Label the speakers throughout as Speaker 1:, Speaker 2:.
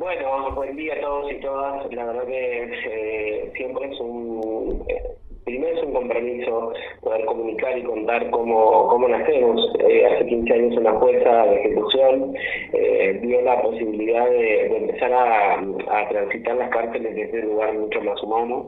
Speaker 1: Bueno, buen día a todos y todas. La verdad que siempre es primero es un compromiso poder comunicar y contar cómo nacemos. Hace 15 años una jueza de ejecución dio la posibilidad de empezar a transitar las cárceles desde un lugar mucho más humano,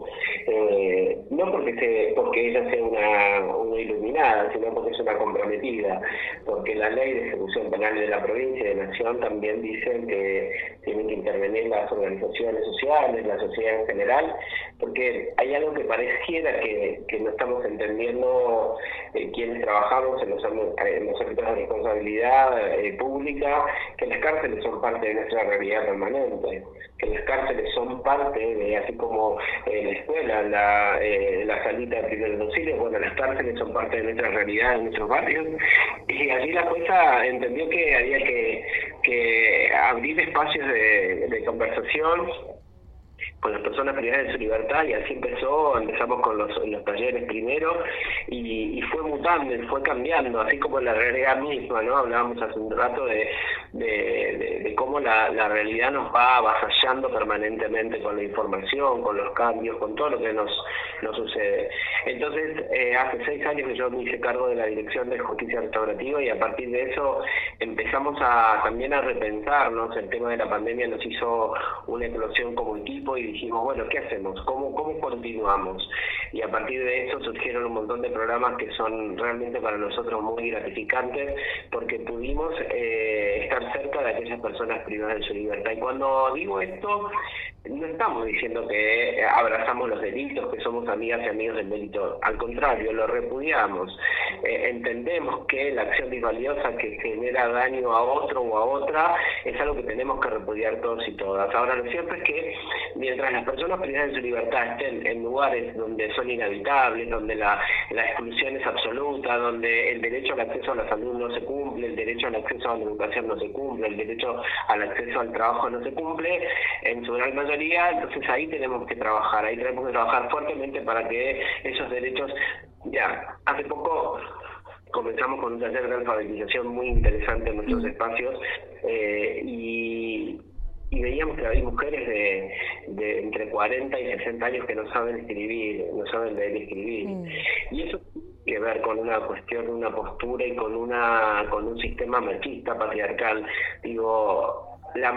Speaker 1: no porque ella sea una iluminada, sino porque es una comprometida, porque la ley de ejecución penal de la provincia y de Nación también dicen que tienen que intervenir las organizaciones sociales, la sociedad en general, porque hay algo que pareciera que no estamos entendiendo quienes trabajamos en los ámbitos de responsabilidad pública, que las cárceles son parte de nuestra realidad permanente, que las cárceles son parte de, así como la escuela, la salita de primeros auxilios, bueno, las cárceles son parte de nuestra realidad, de nuestros barrios, y allí la jueza entendió que había que abrir espacios de conversación con las personas privadas de su libertad, y así empezamos con los talleres primero, y fue mutando, fue cambiando, así como la realidad misma, ¿no? Hablábamos hace un rato de cómo la realidad nos va avasallando permanentemente con la información, con los cambios, con todo lo que nos sucede. Entonces, hace 6 años que yo me hice cargo de la Dirección de Justicia Restaurativa, y a partir de eso empezamos también a repensarnos. El tema de la pandemia nos hizo una eclosión como equipo y dijimos, bueno, ¿qué hacemos? ¿Cómo continuamos? Y a partir de eso surgieron un montón de programas que son realmente para nosotros muy gratificantes, porque pudimos estar cerca de aquellas personas privadas de su libertad. Y cuando digo esto, no estamos diciendo que abrazamos los delitos, que somos amigas y amigos del delito. Al contrario, lo repudiamos. Entendemos que la acción disvaliosa que genera daño a otro o a otra es algo que tenemos que repudiar todos y todas. Ahora, lo cierto es que mientras las personas privadas de su libertad estén en lugares donde son inhabitables, donde la exclusión es absoluta, donde el derecho al acceso a la salud no se cumple, el derecho al acceso a la educación no se cumple, el derecho al acceso al trabajo no se cumple, en su gran mayoría, entonces ahí tenemos que trabajar fuertemente para que esos derechos, ya, hace poco comenzamos con un taller de alfabetización muy interesante en nuestros espacios, y veíamos que había mujeres de entre 40 y 60 años que no saben escribir, no saben leer y escribir. Y eso tiene que ver con una cuestión, una postura y con un sistema machista, patriarcal. Digo,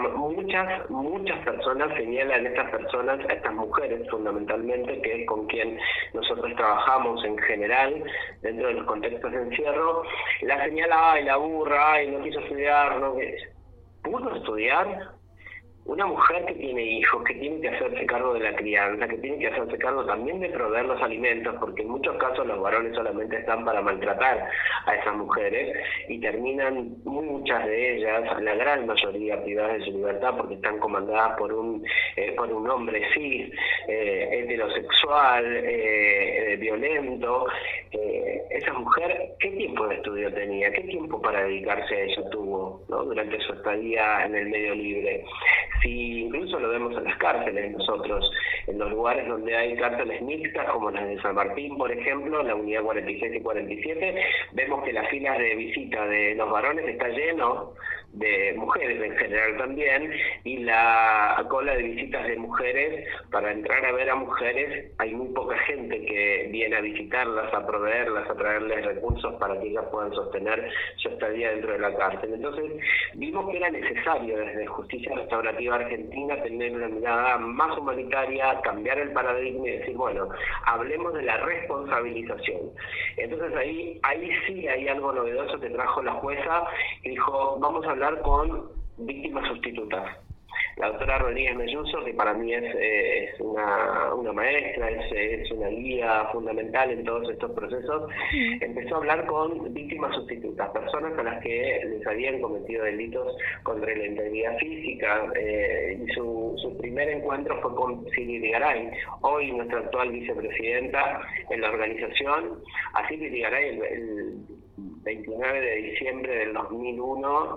Speaker 1: muchas personas señalan a estas mujeres fundamentalmente, que es con quien nosotros trabajamos en general dentro de los contextos de encierro, la señala, ay, la burra, ay, no quiso estudiar, no. ¿Pudo estudiar? Una mujer que tiene hijos, que tiene que hacerse cargo de la crianza, que tiene que hacerse cargo también de proveer los alimentos, porque en muchos casos los varones solamente están para maltratar a esas mujeres, y terminan muchas de ellas, la gran mayoría, privadas de su libertad porque están comandadas por un hombre cis, heterosexual, violento. Esa mujer, ¿qué tiempo de estudio tenía? ¿Qué tiempo para dedicarse a eso tuvo, ¿no? Durante su estadía en el medio libre? Si incluso lo vemos en las cárceles nosotros, en los lugares donde hay cárceles mixtas, como las de San Martín, por ejemplo, la unidad 46 y 47, vemos que las filas de visita de los varones está lleno de mujeres en general también, y la cola de visitas de mujeres, para entrar a ver a mujeres, hay muy poca gente que viene a visitarlas, a proveerlas, a traerles recursos para que ellas puedan sostener su estadía dentro de la cárcel. Entonces, vimos que era necesario desde Justicia Restaurativa Argentina tener una mirada más humanitaria, cambiar el paradigma y decir, bueno, hablemos de la responsabilización. Entonces ahí sí hay algo novedoso que trajo la jueza, que dijo, vamos a hablar con víctimas sustitutas. La doctora Rodríguez Melluso, que para mí es una maestra, es una guía fundamental en todos estos procesos, empezó a hablar con víctimas sustitutas, personas a las que les habían cometido delitos contra la integridad física, y su primer encuentro fue con Silvia Irigaray, hoy nuestra actual vicepresidenta en la organización. A Silvia Irigaray el 29 de diciembre del 2001,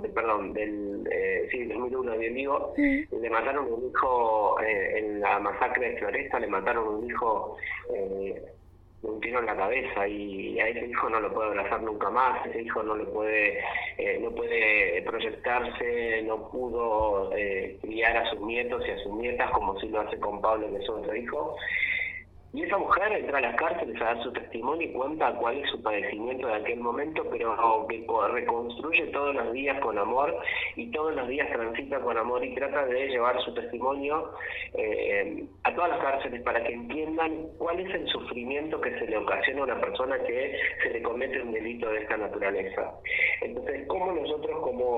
Speaker 1: bien digo, le mataron un hijo en la masacre de Floresta, le mataron un hijo un tiro en la cabeza, y a ese hijo no lo puede abrazar nunca más, ese hijo no puede proyectarse, no pudo criar a sus nietos y a sus nietas como si lo hace con Pablo, que es otro hijo. Y esa mujer entra a las cárceles a dar su testimonio y cuenta cuál es su padecimiento de aquel momento, pero que reconstruye todos los días con amor, y todos los días transita con amor y trata de llevar su testimonio a todas las cárceles para que entiendan cuál es el sufrimiento que se le ocasiona a una persona que se le comete un delito de esta naturaleza. Entonces, ¿cómo nosotros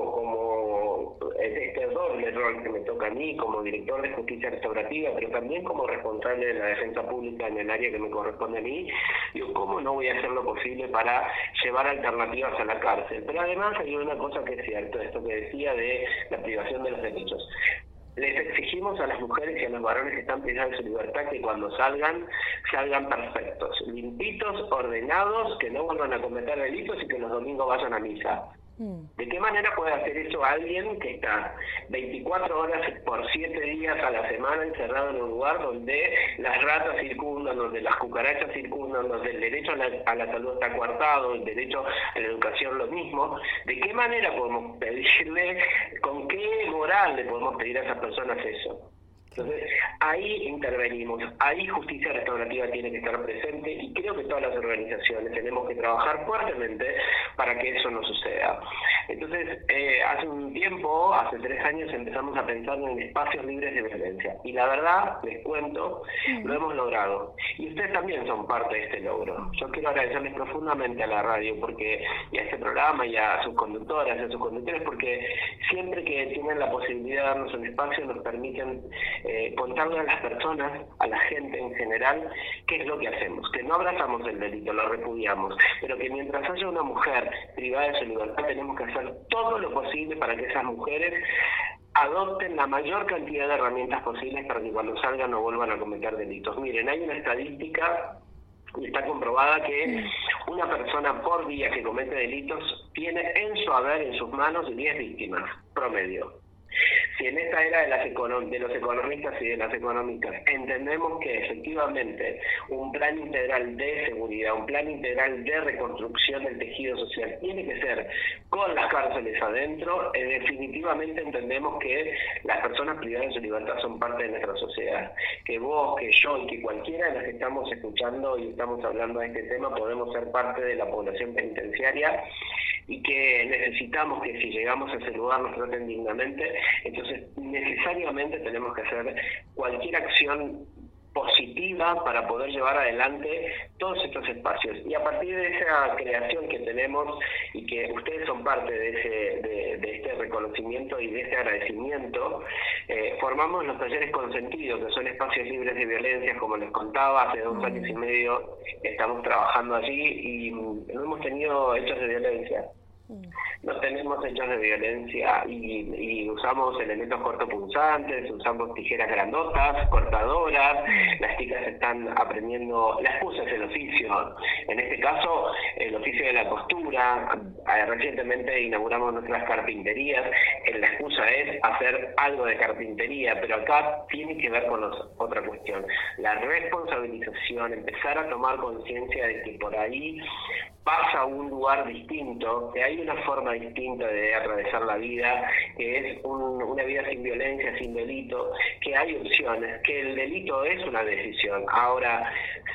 Speaker 1: como este doble rol que me toca a mí como director de justicia restaurativa, pero también como responsable de la defensa pública en el área que me corresponde a mí, digo, ¿cómo no voy a hacer lo posible para llevar alternativas a la cárcel? Pero además hay una cosa que es cierto, esto que decía de la privación de los derechos. Les exigimos a las mujeres y a los varones que están privados de su libertad que cuando salgan perfectos, limpitos, ordenados, que no vuelvan a cometer delitos y que los domingos vayan a misa. ¿De qué manera puede hacer eso alguien que está 24 horas por 7 días a la semana encerrado en un lugar donde las ratas circundan, donde las cucarachas circundan, donde el derecho a la salud está coartado, el derecho a la educación lo mismo? ¿De qué manera podemos pedirle, con qué moral le podemos pedir a esas personas eso? Entonces, ahí intervenimos, ahí justicia restaurativa tiene que estar presente, y creo que todas las organizaciones tenemos que trabajar fuertemente para que eso no suceda. Entonces, hace un tiempo, hace 3 años, empezamos a pensar en espacios libres de violencia, y la verdad, les cuento, lo hemos logrado. Y ustedes también son parte de este logro. Yo quiero agradecerles profundamente a la radio y a este programa y a sus conductoras y a sus conductores, porque siempre que tienen la posibilidad de darnos un espacio nos permiten contarle a las personas, a la gente en general, qué es lo que hacemos, que no abrazamos el delito, lo repudiamos, pero que mientras haya una mujer privada de su libertad tenemos que hacer todo lo posible para que esas mujeres adopten la mayor cantidad de herramientas posibles para que cuando salgan no vuelvan a cometer delitos. Miren, hay una estadística y está comprobada que una persona por día que comete delitos tiene en su haber, en sus manos, 10 víctimas promedio. Si en esta era de los economistas y de las económicas entendemos que efectivamente un plan integral de seguridad, un plan integral de reconstrucción del tejido social tiene que ser con las cárceles adentro, definitivamente entendemos que las personas privadas de su libertad son parte de nuestra sociedad. Que vos, que yo y que cualquiera de los que estamos escuchando y estamos hablando de este tema podemos ser parte de la población penitenciaria, y que necesitamos que si llegamos a ese lugar nos traten dignamente. Entonces necesariamente tenemos que hacer cualquier acción positiva para poder llevar adelante todos estos espacios, y a partir de esa creación que tenemos y que ustedes son parte de este reconocimiento y de este agradecimiento, formamos los talleres consentidos, que son espacios libres de violencia. Como les contaba, hace 2 años y medio estamos trabajando allí y no hemos tenido hechos de violencia. No tenemos hechos de violencia y usamos elementos cortopunzantes, usamos tijeras grandotas, cortadoras. Las chicas están aprendiendo, la excusa es el oficio, en este caso el oficio de la costura. Recientemente inauguramos nuestras carpinterías, la excusa es hacer algo de carpintería, pero acá tiene que ver con otra cuestión, la responsabilización, empezar a tomar conciencia de que por ahí pasa a un lugar distinto, que hay una forma distinta de atravesar la vida, que es una vida sin violencia, sin delito, que hay opciones, que el delito es una decisión. Ahora,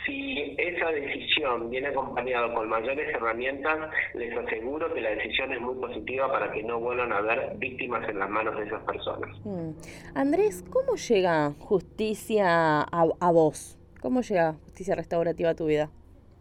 Speaker 1: si esa decisión viene acompañada con mayores herramientas, les aseguro que la decisión es muy positiva para que no vuelvan a haber víctimas en las manos de esas personas.
Speaker 2: Andrés, ¿cómo llega justicia a vos? ¿Cómo llega justicia restaurativa a tu vida?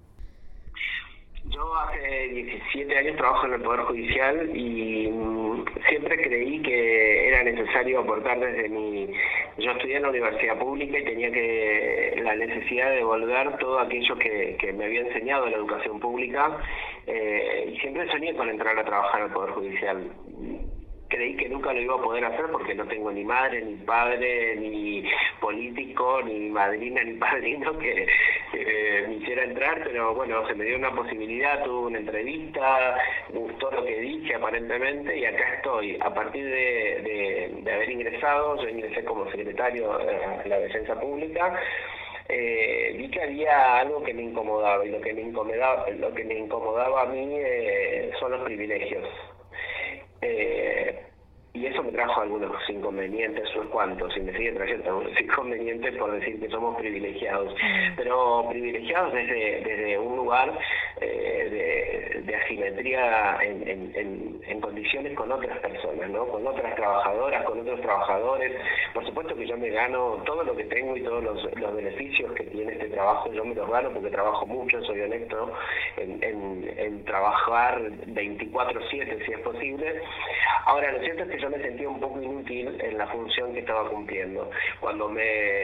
Speaker 1: Yo hace 17 años trabajo en el Poder Judicial y siempre creí que era necesario aportar Yo estudié en la universidad pública y tenía la necesidad de devolver todo aquello que me había enseñado la educación pública, y siempre soñé con entrar a trabajar al Poder Judicial. Creí que nunca lo iba a poder hacer porque no tengo ni madre, ni padre, ni político, ni madrina, ni padrino que me hiciera entrar, pero bueno, se me dio una posibilidad, tuve una entrevista, gustó lo que dije aparentemente y acá estoy. A partir de haber ingresado, yo ingresé como secretario de la Defensa Pública. vi que había algo que me incomodaba, y lo que me incomodaba a mí son los privilegios. Y eso me trajo algunos inconvenientes, unos cuantos, y me sigue trayendo algunos inconvenientes por decir que somos privilegiados, pero privilegiados desde un lugar de asimetría en condiciones con otras personas, ¿no? Con otras trabajadoras, con otros trabajadores. Por supuesto que yo me gano todo lo que tengo y todos los beneficios que tiene este trabajo, yo me los gano porque trabajo mucho, soy honesto en trabajar 24/7 si es posible. Ahora, lo cierto es que yo me sentía un poco inútil en la función que estaba cumpliendo. Cuando me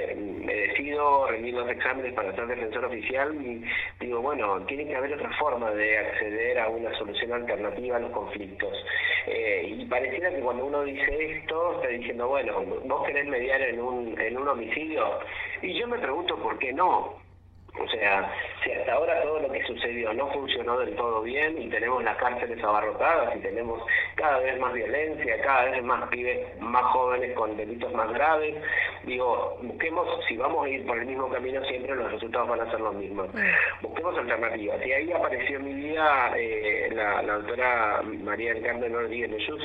Speaker 1: decido rendir los exámenes para ser defensor oficial, digo, bueno, tiene que haber otra forma de acceder a una solución alternativa a los conflictos. Y pareciera que cuando uno dice esto, está diciendo, bueno, vos querés mediar en un homicidio, y yo me pregunto por qué no. O sea, si hasta ahora todo lo que sucedió no funcionó del todo bien y tenemos las cárceles abarrotadas y tenemos cada vez más violencia, cada vez más pibes más jóvenes con delitos más graves, digo, busquemos, si vamos a ir por el mismo camino siempre los resultados van a ser los mismos. Busquemos alternativas. Y ahí apareció en mi vida la doctora María del Carmen Rodríguez Leyús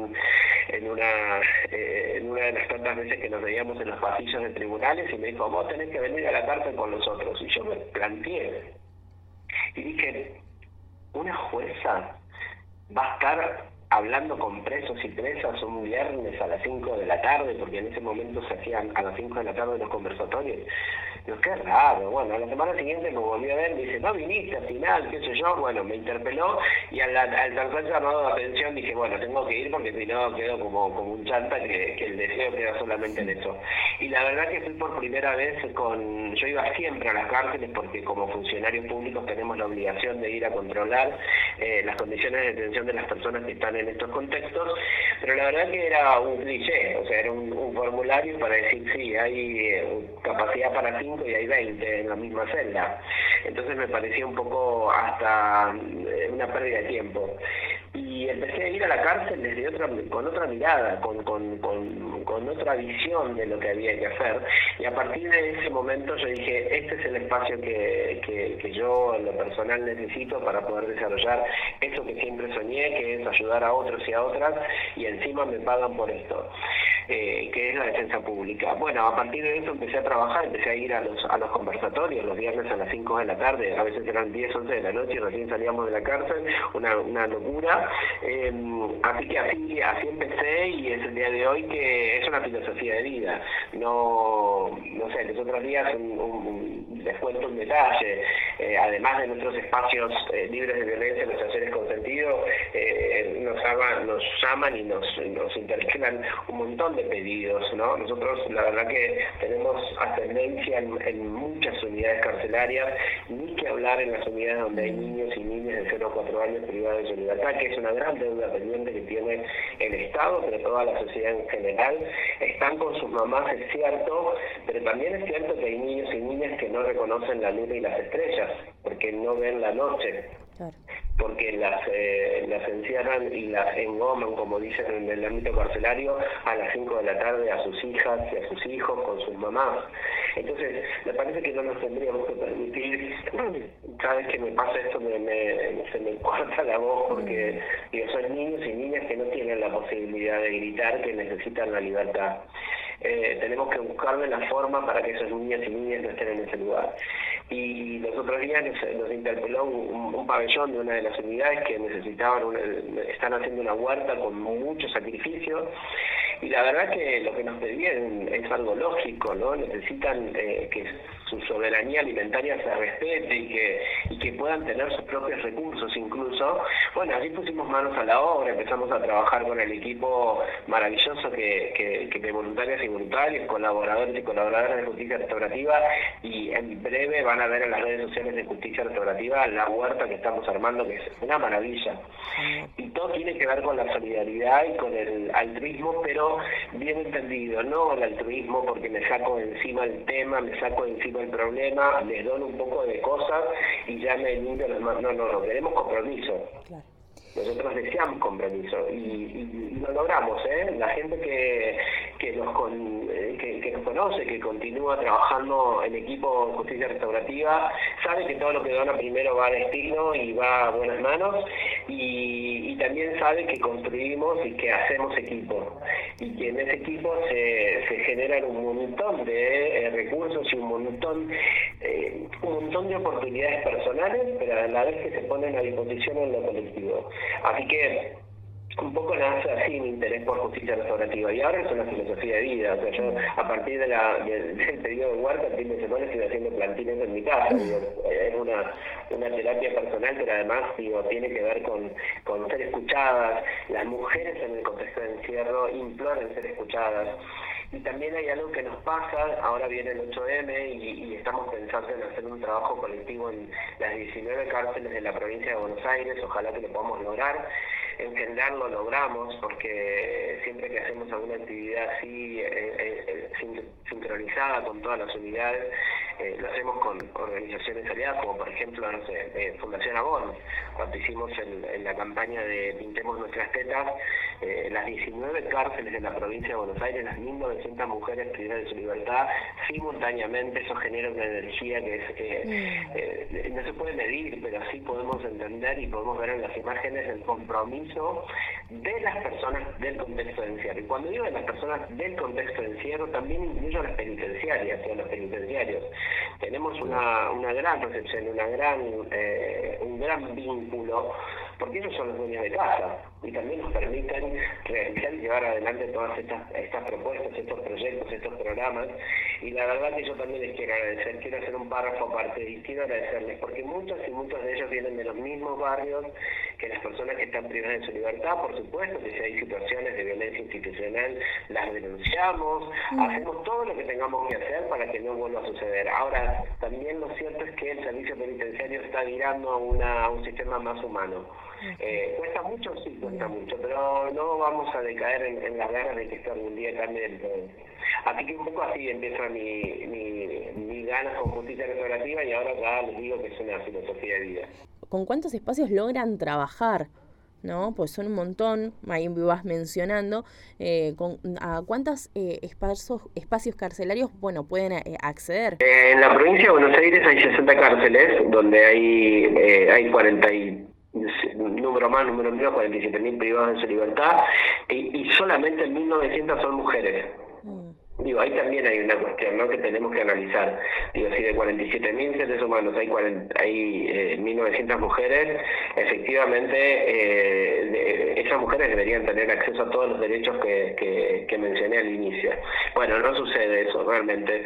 Speaker 1: en una de las tantas veces que nos veíamos en los pasillos de tribunales y me dijo, vos tenés que venir a la cárcel con nosotros. Y yo me planteé y dije, una jueza va a estar hablando con presos y presas un viernes a las 5 de la tarde, porque en ese momento se hacían a las 5 de la tarde los conversatorios. Digo, qué raro. Bueno, a la semana siguiente me volví a ver, me dice, no viniste al final, qué sé yo. Bueno, me interpeló y al tercer llamado de atención dije, bueno, tengo que ir porque si no quedo como un chanta que el deseo queda solamente en eso. Y la verdad que fui por primera vez yo iba siempre a las cárceles porque como funcionarios públicos tenemos la obligación de ir a controlar las condiciones de detención de las personas que están en estos contextos, pero la verdad que era un cliché, o sea, era un formulario para decir, sí, hay capacidad para 5 y hay 20 en la misma celda. Entonces me parecía un poco hasta una pérdida de tiempo. Y empecé a ir a la cárcel con otra mirada, con otra visión de lo que había que hacer. Y a partir de ese momento yo dije, este es el espacio que yo en lo personal necesito para poder desarrollar eso que siempre soñé, que es ayudar a otros y a otras, y encima me pagan por esto. Que es la defensa pública. Bueno, a partir de eso empecé a trabajar, empecé a ir a los conversatorios los viernes a las 5 de la tarde, a veces eran 10, 11 de la noche y recién salíamos de la cárcel, una locura. Así que así empecé y es el día de hoy que es una filosofía de vida. No sé, los otros días les cuento un detalle, además de nuestros espacios libres de violencia, los talleres consentidos, nos llaman y nos interpelan un montón de pedidos, ¿no? Nosotros la verdad que tenemos ascendencia en muchas unidades carcelarias, ni que hablar en las unidades donde hay niños y niñas de 0 a 4 años privados de su libertad, que es una gran deuda pendiente que tiene el Estado, pero toda la sociedad en general. Están con sus mamás, es cierto, pero también es cierto que hay niños y niñas que no reconocen la luna y las estrellas, porque no ven la noche. Claro. Porque las encierran y las engoman, como dicen en el ámbito carcelario, a las 5 de la tarde a sus hijas y a sus hijos con sus mamás. Entonces, me parece que no nos tendríamos que permitir, cada vez que me pasa esto se me corta la voz porque digo, son niños y niñas que no tienen la posibilidad de gritar, que necesitan la libertad. Tenemos que buscarle la forma para que esos niños y niñas no estén en ese lugar. Y los otros días nos interpeló un pabellón de una de las unidades que están haciendo una huerta con mucho sacrificio, y la verdad que lo que nos pedían es algo lógico, ¿no? Necesitan que su soberanía alimentaria se respete y que puedan tener sus propios recursos incluso. Bueno, allí pusimos manos a la obra, empezamos a trabajar con el equipo maravilloso que de voluntarias y voluntarios, colaboradores y colaboradoras de Justicia Restaurativa, y en breve van a ver en las redes sociales de Justicia Restaurativa la huerta que estamos armando, que es una maravilla. Y todo tiene que ver con la solidaridad y con el altruismo, pero bien entendido, no el altruismo porque me saco encima el tema, me saco encima el problema, les doy un poco de cosas y ya me limpio las manos. No, queremos compromiso. Claro. Nosotros deseamos compromiso y lo logramos, ¿eh? La gente que nos conoce, que continúa trabajando en equipo Justicia Restaurativa, sabe que todo lo que dona primero va a destino y va a buenas manos, y también sabe que construimos y que hacemos equipo, y que en ese equipo se generan un montón de recursos y un montón de oportunidades personales, pero a la vez que se ponen a disposición en lo colectivo. Así que un poco nace así mi interés por justicia restaurativa, y ahora es una filosofía de vida. O sea, yo a partir del periodo de huerta, el fin de semana estoy haciendo plantines en mi casa. Digo, es una terapia personal, pero además tiene que ver con ser escuchadas. Las mujeres en el contexto de encierro imploran ser escuchadas. Y también hay algo que nos pasa, ahora viene el 8M y estamos pensando en hacer un trabajo colectivo en las 19 cárceles de la provincia de Buenos Aires, ojalá que lo podamos lograr. En general lo logramos porque siempre que hacemos alguna actividad así sincronizada con todas las unidades, lo hacemos con organizaciones aliadas, como por ejemplo, no sé, Fundación Avon, cuando hicimos en la campaña de Pintemos Nuestras Tetas, las 19 cárceles de la provincia de Buenos Aires, las 1.900 mujeres privadas de su libertad, simultáneamente. Eso genera una energía que no se puede medir, pero sí podemos entender y podemos ver en las imágenes el compromiso de las personas del contexto de encierro. Y cuando digo de las personas del contexto de encierro, también incluyo a las penitenciarias y a los penitenciarios. Tenemos una gran recepción, un gran vínculo, porque ellos son los dueños de casa y también nos permiten realizar y llevar adelante todas estas propuestas, estos proyectos, estos programas. Y la verdad que yo también les quiero agradecer, quiero hacer un párrafo aparte y quiero agradecerles porque muchos de ellos vienen de los mismos barrios que las personas que están privadas de su libertad. Por supuesto que si hay situaciones de violencia institucional las denunciamos, hacemos todo lo que tengamos que hacer para que no vuelva a suceder. Ahora, también lo cierto es que el servicio penitenciario está virando a un sistema más humano. ¿Cuesta mucho? Sí, cuesta mucho, pero no vamos a decaer en las ganas de que esto algún día cambie del todo. Así que un poco así empieza mi ganas con justicia restaurativa, y ahora ya les digo que es una filosofía de vida.
Speaker 2: ¿Con cuántos espacios logran trabajar? ¿No? Pues son un montón, ahí vas mencionando, ¿a cuántos espacios carcelarios pueden acceder?
Speaker 1: En la provincia de Buenos Aires hay 60 cárceles, donde hay 40 número más, número menos, 47.000 privados de su libertad, y solamente 1.900 son mujeres. Digo, ahí también hay una cuestión, ¿no?, que tenemos que analizar. Digo, si de 47.000 seres humanos hay 1.900 mujeres, efectivamente esas mujeres deberían tener acceso a todos los derechos que mencioné al inicio. Bueno, no sucede eso realmente.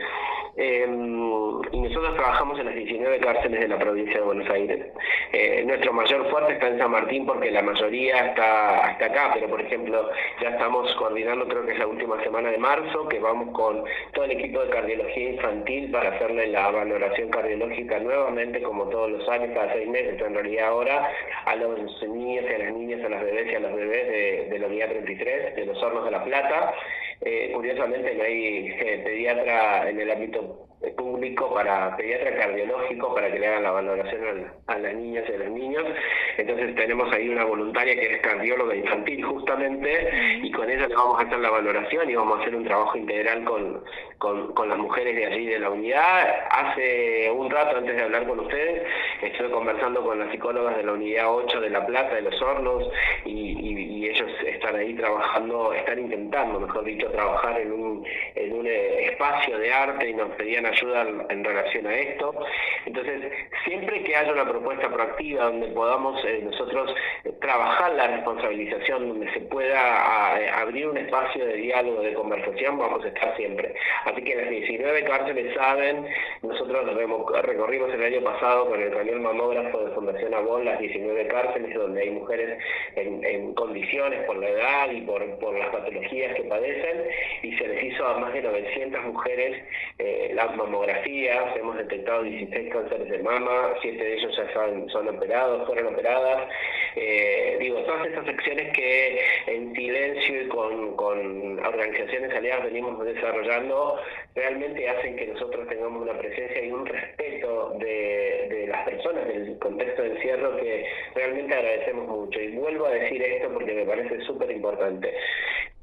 Speaker 1: Y nosotros trabajamos en las 19 cárceles de la provincia de Buenos Aires. Nuestro mayor fuerte está en San Martín porque la mayoría está acá, pero por ejemplo ya estamos coordinando, creo que es la última semana de marzo, que vamos con todo el equipo de cardiología infantil para hacerle la valoración cardiológica nuevamente, como todos los años, cada 6 meses, pero en realidad ahora a los niños y a las niñas, a las bebés y a los bebés de la unidad 33, de los Hornos de la Plata. Curiosamente no hay pediatra en el ámbito público, pediatra cardiológico, para que le hagan la valoración a las niñas y a los niños. Entonces tenemos ahí una voluntaria que es cardióloga infantil justamente, y con ella le vamos a hacer la valoración y vamos a hacer un trabajo integral con las mujeres de allí de la unidad. Hace un rato, antes de hablar con ustedes, estuve conversando con las psicólogas de la unidad 8 de La Plata, de los Hornos, y ellos están ahí trabajando, están intentando, mejor dicho, trabajar en un espacio de arte, y nos pedían ayuda en relación a esto. Entonces, siempre que haya una propuesta proactiva donde podamos nosotros trabajar la responsabilización, donde se pueda abrir un espacio de diálogo, de conversación, vamos a estar siempre. Así que las 19 cárceles saben, nosotros recorrimos el año pasado con el camión mamógrafo de Fundación Avon las 19 cárceles donde hay mujeres en condiciones por la edad y por las patologías que padecen, y se les hizo a más de 900 mujeres las mamografías. Hemos detectado 16 cánceres de mama, 7 de ellos ya fueron operadas. Todas estas acciones que en silencio y con organizaciones aliadas venimos desarrollando, realmente hacen que nosotros tengamos una presencia y un respeto de las personas del contexto de encierro que realmente agradecemos mucho. Y vuelvo a decir esto porque me parece súper importante.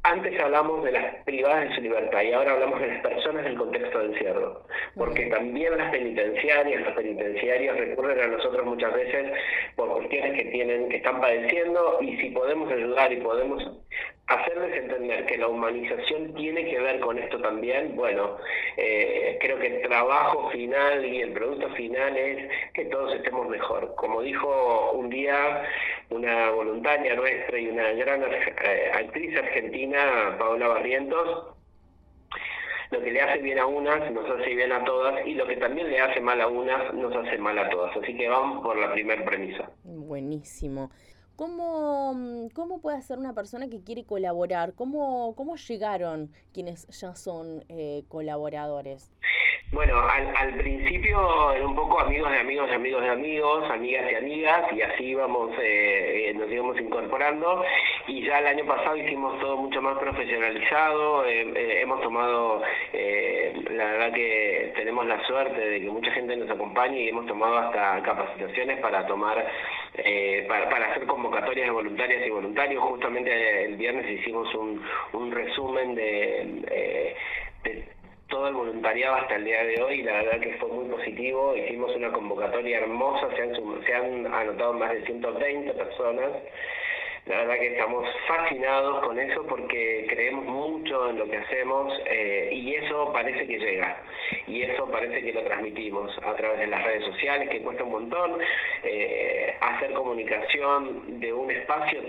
Speaker 1: Antes hablamos de las privadas de su libertad y ahora hablamos de las personas del contexto de encierro, porque también las penitenciarias, los penitenciarios recurren a nosotros muchas veces por cuestiones que están padeciendo, y si podemos ayudar y podemos hacerles entender que la humanización tiene que ver con esto también, bueno, creo que el trabajo final y el producto final es que todos estemos mejor. Como dijo un día una voluntaria nuestra y una gran actriz argentina, Paola Barrientos, lo que le hace bien a unas nos hace bien a todas, y lo que también le hace mal a unas nos hace mal a todas. Así que vamos por la primera premisa.
Speaker 2: Buenísimo. ¿Cómo puede hacer una persona que quiere colaborar? ¿Cómo llegaron quienes ya son colaboradores?
Speaker 1: Bueno, al principio era un poco amigos de amigos de amigos de amigos, amigas y amigas, y así nos íbamos incorporando, y ya el año pasado hicimos todo mucho más profesionalizado. Hemos tomado, la verdad que tenemos la suerte de que mucha gente nos acompañe, y hemos tomado hasta capacitaciones para para hacer convocatorias de voluntarias y voluntarios. Justamente el viernes hicimos un resumen de todo el voluntariado hasta el día de hoy, y la verdad que fue muy positivo. Hicimos una convocatoria hermosa, se han anotado más de 120 personas. La verdad que estamos fascinados con eso porque creemos mucho en lo que hacemos, y eso parece que llega, y eso parece que lo transmitimos a través de las redes sociales, que cuesta un montón hacer comunicación de un espacio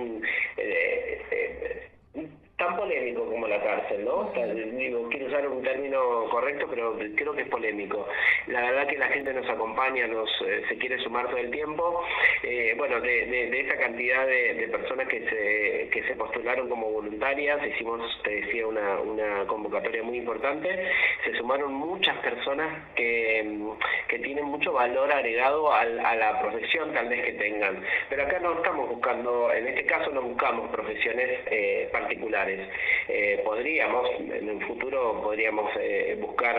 Speaker 1: tan polémico como la cárcel, ¿no? Digo, quiero usar un término correcto, pero creo que es polémico. La verdad que la gente nos acompaña, se quiere sumar todo el tiempo. Bueno, de esa cantidad de personas que se postularon como voluntarias, hicimos, te decía, una convocatoria muy importante. Se sumaron muchas personas que tienen mucho valor agregado a la profesión tal vez que tengan. Pero acá no estamos buscando, en este caso no buscamos profesiones particulares. Podríamos, en un futuro podríamos buscar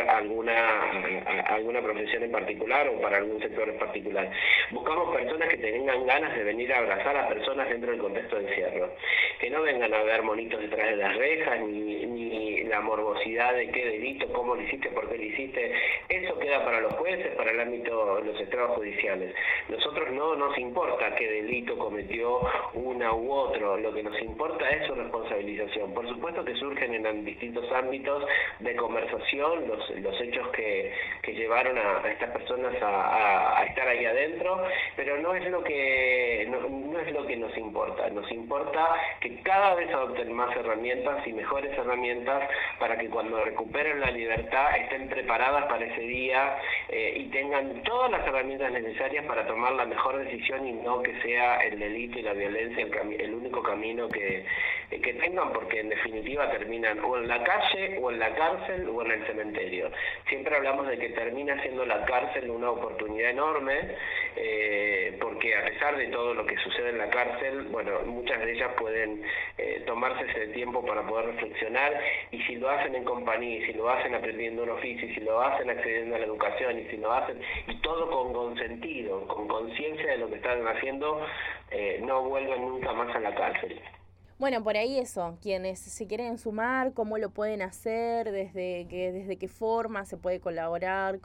Speaker 1: alguna profesión en particular o para algún sector en particular. Buscamos personas que tengan ganas de venir a abrazar a personas dentro del contexto de encierro, que no vengan a ver monitos detrás de las rejas, ni la morbosidad de qué delito, cómo lo hiciste, por qué lo hiciste. Eso queda para los jueces, para el ámbito de los estrados judiciales. Nosotros no nos importa qué delito cometió una u otro, lo que nos importa es su responsabilización. Por supuesto que surgen en distintos ámbitos de conversación los hechos que llevaron a estas personas a estar ahí adentro, pero no es lo que nos importa. Nos importa que cada vez adopten más herramientas y mejores herramientas para que cuando recuperen la libertad estén preparadas para ese día, y tengan todas las herramientas necesarias para tomar la mejor decisión, y no que sea el delito y la violencia el único camino que tengan, porque en definitiva terminan o en la calle, o en la cárcel, o en el cementerio. Siempre hablamos de que termina siendo la cárcel una oportunidad enorme, porque a pesar de todo lo que sucede en la cárcel, bueno, muchas de ellas pueden tomarse ese tiempo para poder reflexionar, y si lo hacen en compañía, y si lo hacen aprendiendo un oficio, y si lo hacen accediendo a la educación, y si lo hacen, y todo con consentido, con conciencia de lo que están haciendo, no vuelven nunca más a la cárcel.
Speaker 2: Bueno, por ahí eso, quienes se quieren sumar, cómo lo pueden hacer, desde qué forma se puede colaborar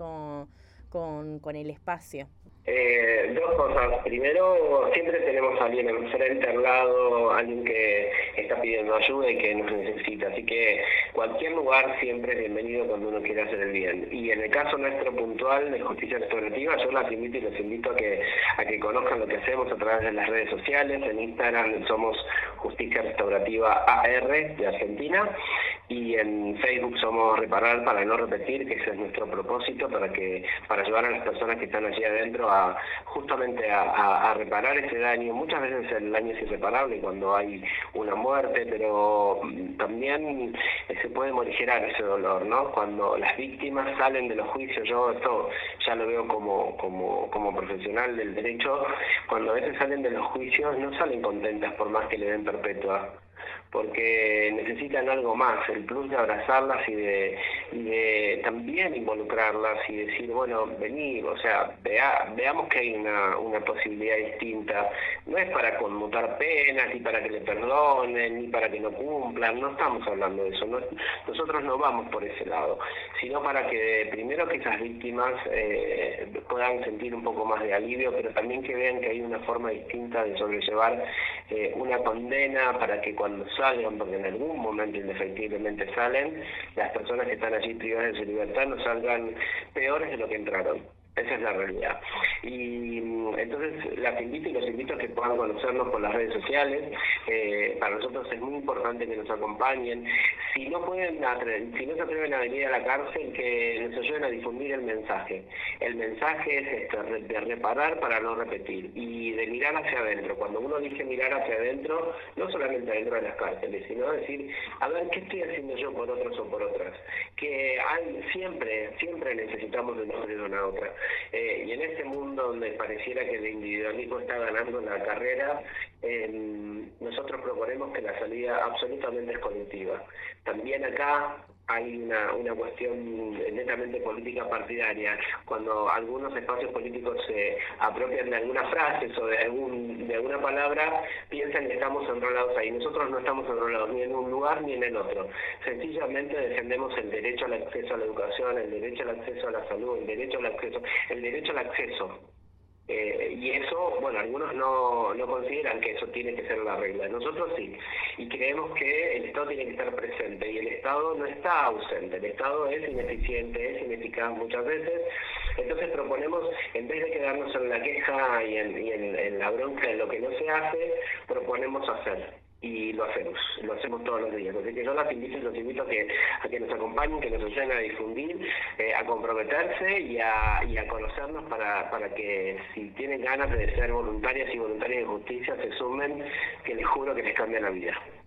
Speaker 2: con el espacio.
Speaker 1: Dos cosas. Primero, siempre tenemos a alguien enfrente, al lado, alguien que está pidiendo ayuda y que nos necesita. Así que cualquier lugar siempre es bienvenido cuando uno quiere hacer el bien. Y en el caso nuestro puntual de justicia restaurativa, yo los invito a que conozcan lo que hacemos a través de las redes sociales. En Instagram somos Justicia Restaurativa AR de Argentina, y en Facebook somos Reparar para no repetir, que ese es nuestro propósito, para ayudar a las personas que están allí adentro justamente a reparar ese daño. Muchas veces el daño es irreparable cuando hay una muerte, pero también se puede morigerar ese dolor, ¿no? Cuando las víctimas salen de los juicios, yo esto ya lo veo como profesional del derecho, cuando a veces salen de los juicios no salen contentas por más que le den perpetua, porque necesitan algo más, el plus de abrazarlas y de también involucrarlas y decir, bueno, vení, o sea, veamos que hay una posibilidad distinta. No es para conmutar penas, ni para que le perdonen, ni para que no cumplan, no estamos hablando de eso, nosotros no vamos por ese lado, sino para que primero que esas víctimas puedan sentir un poco más de alivio, pero también que vean que hay una forma distinta de sobrellevar una condena, para que cuando salgan, porque en algún momento indefectiblemente salen, las personas que están allí privadas de su libertad no salgan peores de lo que entraron. Esa es la realidad. Y entonces las invito y los invito a que puedan conocernos por las redes sociales. Para nosotros es muy importante que nos acompañen. Si no si no se atreven a venir a la cárcel, que nos ayuden a difundir el mensaje. El mensaje es de reparar para no repetir y de mirar hacia adentro. Cuando uno dice mirar hacia adentro, no solamente adentro de las cárceles, sino decir, a ver, ¿qué estoy haciendo yo por otros o por otras? Que siempre necesitamos de una otra. Y en este mundo donde pareciera que el individualismo está ganando la carrera, nosotros proponemos que la salida absolutamente es colectiva. También acá hay una cuestión netamente política partidaria. Cuando algunos espacios políticos se apropian de algunas frases o de alguna palabra, piensan que estamos enrolados ahí. Nosotros no estamos enrolados ni en un lugar ni en el otro. Sencillamente defendemos el derecho al acceso a la educación, el derecho al acceso a la salud, el derecho al acceso. Y eso, bueno, algunos no consideran que eso tiene que ser la regla. Nosotros sí. Y creemos que el Estado tiene que estar presente. Y el Estado no está ausente. El Estado es ineficiente, es ineficaz muchas veces. Entonces proponemos, en vez de quedarnos en la queja y en la bronca de lo que no se hace, proponemos hacer. Y lo hacemos todos los días. Así que yo los invito a que nos acompañen, que nos ayuden a difundir, a comprometerse y a conocernos para que si tienen ganas de ser voluntarias y voluntarios de justicia se sumen, que les juro que les cambia la vida.